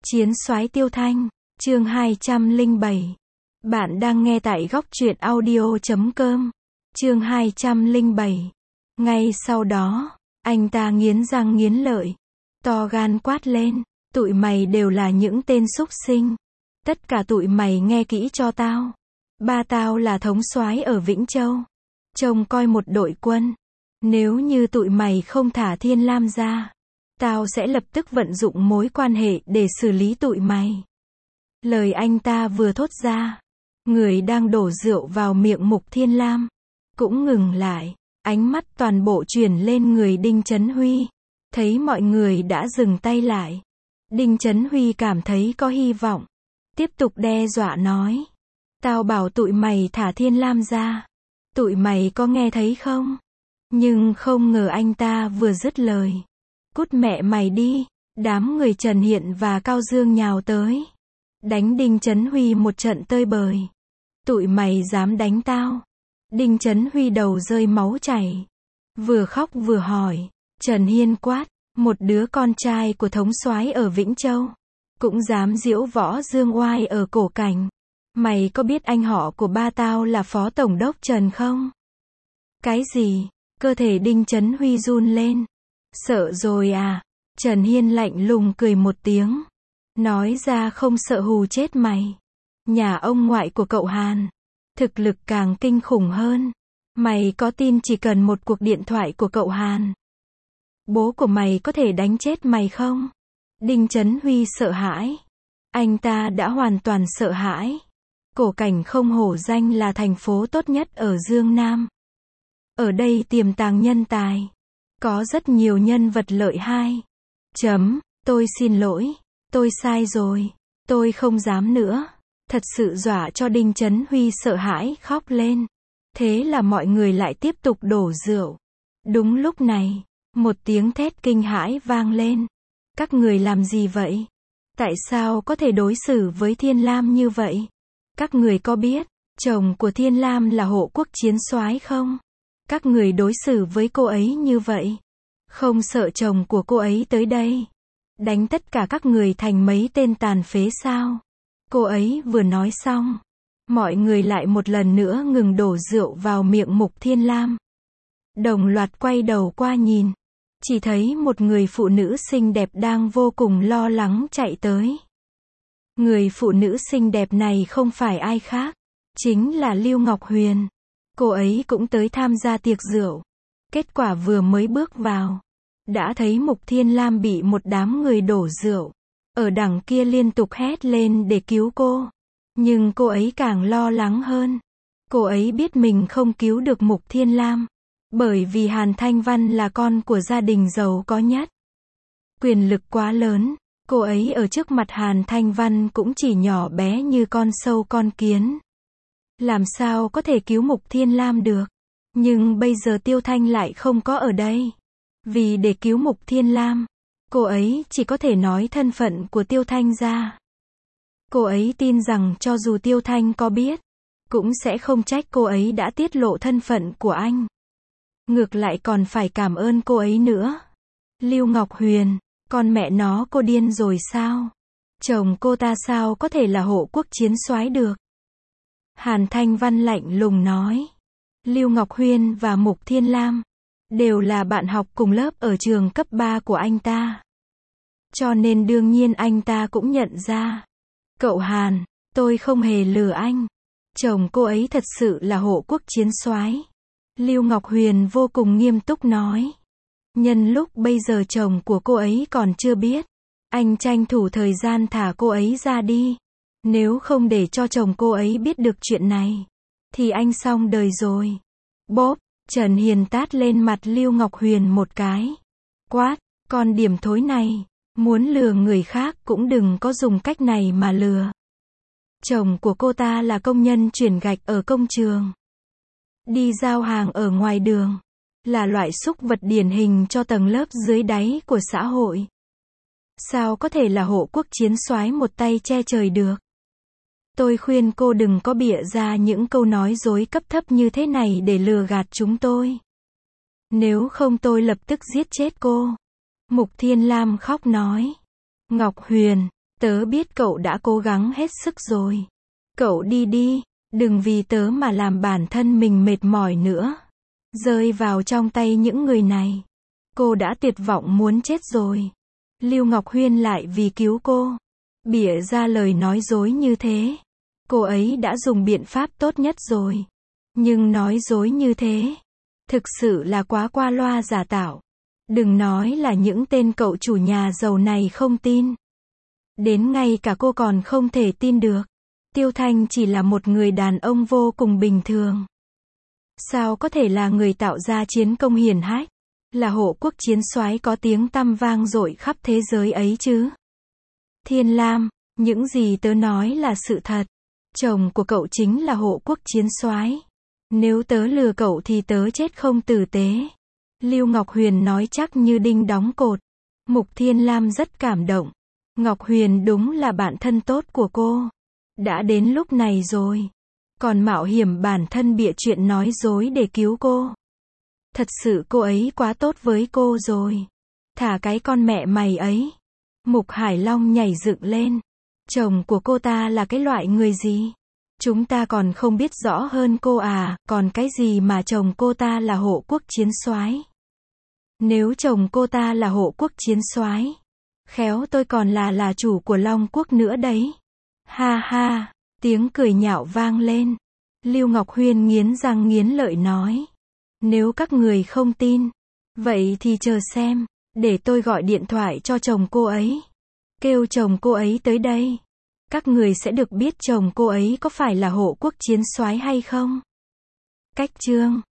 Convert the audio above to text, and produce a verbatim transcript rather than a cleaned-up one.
Chiến soái Tiêu Thanh, chương hai trăm lẻ bảy. Bạn đang nghe tại góc truyện audio chấm com. Chương hai trăm lẻ bảy. Ngay sau đó, anh ta nghiến răng nghiến lợi, to gan quát lên, tụi mày đều là những tên súc sinh. Tất cả tụi mày nghe kỹ cho tao. Ba tao là thống soái ở Vĩnh Châu, trông coi một đội quân. Nếu như tụi mày không thả Thiên Lam ra, tao sẽ lập tức vận dụng mối quan hệ để xử lý tụi mày. Lời anh ta vừa thốt ra, người đang đổ rượu vào miệng Mục Thiên Lam cũng ngừng lại, ánh mắt toàn bộ chuyển lên người Đinh Chấn Huy. Thấy mọi người đã dừng tay lại, Đinh Chấn Huy cảm thấy có hy vọng, tiếp tục đe dọa nói, tao bảo tụi mày thả Thiên Lam ra, tụi mày có nghe thấy không? Nhưng không ngờ anh ta vừa dứt lời, cút mẹ mày đi, đám người Trần Hiện và Cao Dương nhào tới, đánh Đinh Chấn Huy một trận tơi bời. Tụi mày dám đánh tao? Đinh Chấn Huy đầu rơi máu chảy, vừa khóc vừa hỏi. Trần Hiên quát, một đứa con trai của thống soái ở Vĩnh Châu, cũng dám diễu võ dương oai ở Cổ Cảnh. Mày có biết anh họ của ba tao là Phó Tổng đốc Trần không? Cái gì? Cơ thể Đinh Chấn Huy run lên. Sợ rồi à? Trần Hiên lạnh lùng cười một tiếng, nói ra không sợ hù chết mày. Nhà ông ngoại của cậu Hàn, thực lực càng kinh khủng hơn. Mày có tin chỉ cần một cuộc điện thoại của cậu Hàn, bố của mày có thể đánh chết mày không? Đinh Chấn Huy sợ hãi. Anh ta đã hoàn toàn sợ hãi. Cổ Cảnh không hổ danh là thành phố tốt nhất ở Dương Nam. Ở đây tiềm tàng nhân tài, có rất nhiều nhân vật lợi hại. Chấm, tôi xin lỗi, tôi sai rồi, tôi không dám nữa. Thật sự dọa cho Đinh Chấn Huy sợ hãi khóc lên. Thế là mọi người lại tiếp tục đổ rượu. Đúng lúc này, một tiếng thét kinh hãi vang lên. Các người làm gì vậy? Tại sao có thể đối xử với Thiên Lam như vậy? Các người có biết chồng của Thiên Lam là hộ quốc chiến soái không? Các người đối xử với cô ấy như vậy, không sợ chồng của cô ấy tới đây đánh tất cả các người thành mấy tên tàn phế sao? Cô ấy vừa nói xong, mọi người lại một lần nữa ngừng đổ rượu vào miệng Mục Thiên Lam. Đồng loạt quay đầu qua nhìn, chỉ thấy một người phụ nữ xinh đẹp đang vô cùng lo lắng chạy tới. Người phụ nữ xinh đẹp này không phải ai khác, chính là Lưu Ngọc Huyền. Cô ấy cũng tới tham gia tiệc rượu. Kết quả vừa mới bước vào, đã thấy Mục Thiên Lam bị một đám người đổ rượu ở đằng kia liên tục hét lên để cứu cô. Nhưng cô ấy càng lo lắng hơn. Cô ấy biết mình không cứu được Mục Thiên Lam, bởi vì Hàn Thanh Văn là con của gia đình giàu có nhất. Quyền lực quá lớn, cô ấy ở trước mặt Hàn Thanh Văn cũng chỉ nhỏ bé như con sâu con kiến. Làm sao có thể cứu Mục Thiên Lam được? Nhưng bây giờ Tiêu Thanh lại không có ở đây. Vì để cứu Mục Thiên Lam, cô ấy chỉ có thể nói thân phận của Tiêu Thanh ra. Cô ấy tin rằng cho dù Tiêu Thanh có biết, cũng sẽ không trách cô ấy đã tiết lộ thân phận của anh. Ngược lại còn phải cảm ơn cô ấy nữa. Lưu Ngọc Huyền, con mẹ nó cô điên rồi sao? Chồng cô ta sao có thể là hộ quốc chiến soái được? Hàn Thanh Văn lạnh lùng nói. Lưu Ngọc Huyền và Mục Thiên Lam đều là bạn học cùng lớp ở trường cấp ba của anh ta. Cho nên đương nhiên anh ta cũng nhận ra. Cậu Hàn, tôi không hề lừa anh. Chồng cô ấy thật sự là hộ quốc chiến soái. Lưu Ngọc Huyền vô cùng nghiêm túc nói. Nhân lúc bây giờ chồng của cô ấy còn chưa biết, anh tranh thủ thời gian thả cô ấy ra đi. Nếu không để cho chồng cô ấy biết được chuyện này, thì anh xong đời rồi. Bốp, Trần Hiền tát lên mặt Lưu Ngọc Huyền một cái. Quát, con điểm thối này, muốn lừa người khác cũng đừng có dùng cách này mà lừa. Chồng của cô ta là công nhân chuyển gạch ở công trường, đi giao hàng ở ngoài đường, là loại súc vật điển hình cho tầng lớp dưới đáy của xã hội. Sao có thể là hộ quốc chiến soái một tay che trời được? Tôi khuyên cô đừng có bịa ra những câu nói dối cấp thấp như thế này để lừa gạt chúng tôi. Nếu không tôi lập tức giết chết cô. Mục Thiên Lam khóc nói. Ngọc Huyền, Tớ biết cậu đã cố gắng hết sức rồi. Cậu đi đi, đừng vì tớ mà làm bản thân mình mệt mỏi nữa. Rơi vào trong tay những người này. Cô đã tuyệt vọng muốn chết rồi. Lưu Ngọc Huyên lại vì cứu cô, bịa ra lời nói dối như thế. Cô ấy đã dùng biện pháp tốt nhất rồi. Nhưng nói dối như thế, thực sự là quá qua loa giả tạo. Đừng nói là những tên cậu chủ nhà giàu này không tin. Đến ngay cả cô còn không thể tin được. Tiêu Thanh chỉ là một người đàn ông vô cùng bình thường. Sao có thể là người tạo ra chiến công hiển hách, là hộ quốc chiến soái có tiếng tăm vang dội khắp thế giới ấy chứ? Thiên Lam, những gì tớ nói là sự thật. Chồng của cậu chính là hộ quốc chiến soái. Nếu tớ lừa cậu thì tớ chết không tử tế. Lưu Ngọc Huyền nói chắc như đinh đóng cột. Mục Thiên Lam rất cảm động. Ngọc Huyền đúng là bạn thân tốt của cô. Đã đến lúc này rồi, còn mạo hiểm bản thân bịa chuyện nói dối để cứu cô. Thật sự cô ấy quá tốt với cô rồi. Thả cái con mẹ mày ấy. Mục Hải Long nhảy dựng lên. Chồng của cô ta là cái loại người gì? Chúng ta còn không biết rõ hơn cô à, còn cái gì mà chồng cô ta là hộ quốc chiến soái? Nếu chồng cô ta là hộ quốc chiến soái, khéo tôi còn là là chủ của Long Quốc nữa đấy. Ha ha, tiếng cười nhạo vang lên. Lưu Ngọc Huyên nghiến răng nghiến lợi nói. Nếu các người không tin, vậy thì chờ xem, để tôi gọi điện thoại cho chồng cô ấy. Kêu chồng cô ấy tới đây. Các người sẽ được biết chồng cô ấy có phải là hộ quốc chiến soái hay không. Cách chương